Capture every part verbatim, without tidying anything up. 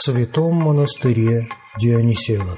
святом монастыре Дионисиат.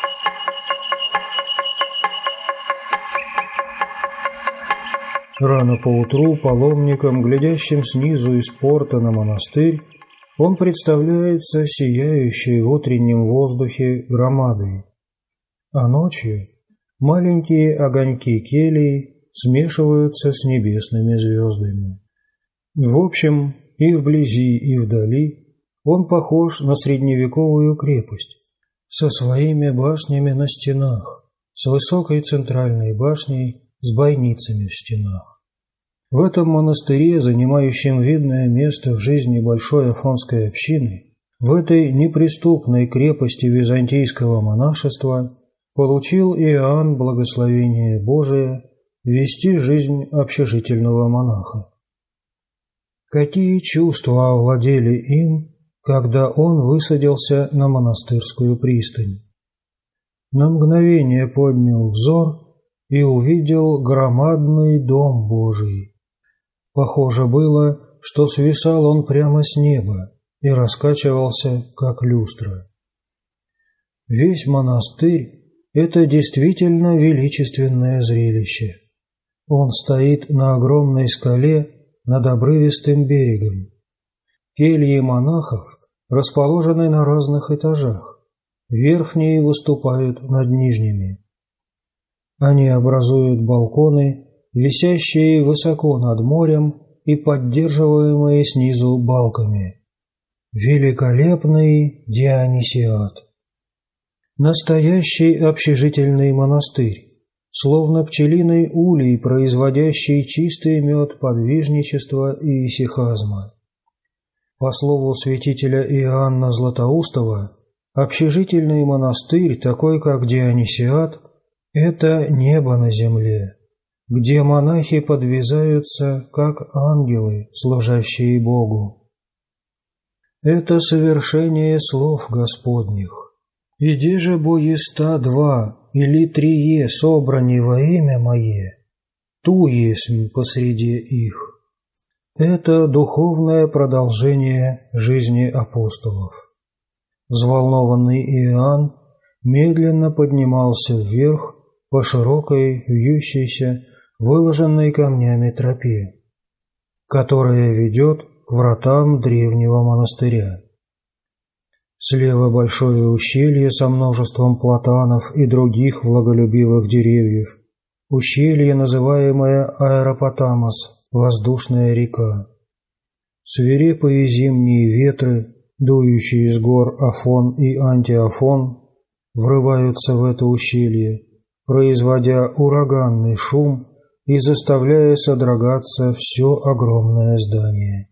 Рано поутру паломникам, глядящим снизу из порта на монастырь, он представляется сияющей в утреннем воздухе громадой, а ночью маленькие огоньки келий смешиваются с небесными звездами. В общем, и вблизи, и вдали он похож на средневековую крепость со своими башнями на стенах, с высокой центральной башней с бойницами в стенах. В этом монастыре, занимающем видное место в жизни большой афонской общины, в этой неприступной крепости византийского монашества, получил Иоанн благословение Божие вести жизнь общежительного монаха. Какие чувства овладели им, когда он высадился на монастырскую пристань? На мгновение поднял взор и увидел громадный дом Божий. Похоже было, что свисал он прямо с неба и раскачивался, как люстра. Весь монастырь – это действительно величественное зрелище. Он стоит на огромной скале над обрывистым берегом. Кельи монахов расположены на разных этажах, верхние выступают над нижними. Они образуют балконы, висящие высоко над морем и поддерживаемые снизу балками. Великолепный Дионисиат. Настоящий общежительный монастырь, словно пчелиный улей, производящий чистый мед подвижничества и исихазма. По слову святителя Иоанна Златоустова, общежительный монастырь, такой как Дионисиат, это небо на земле, где монахи подвязаются, как ангелы, служащие Богу. Это совершение слов Господних. «Иди же боеста два или трие собрани во имя Мое, ту есмь посреди их». Это духовное продолжение жизни апостолов. Взволнованный Иоанн медленно поднимался вверх по широкой, вьющейся, выложенной камнями тропе, которая ведет к вратам древнего монастыря. Слева большое ущелье со множеством платанов и других влаголюбивых деревьев, ущелье, называемое Аэропотамос, воздушная река. Свирепые зимние ветры, дующие с гор Афон и Антиафон, врываются в это ущелье, производя ураганный шум и заставляя содрогаться все огромное здание.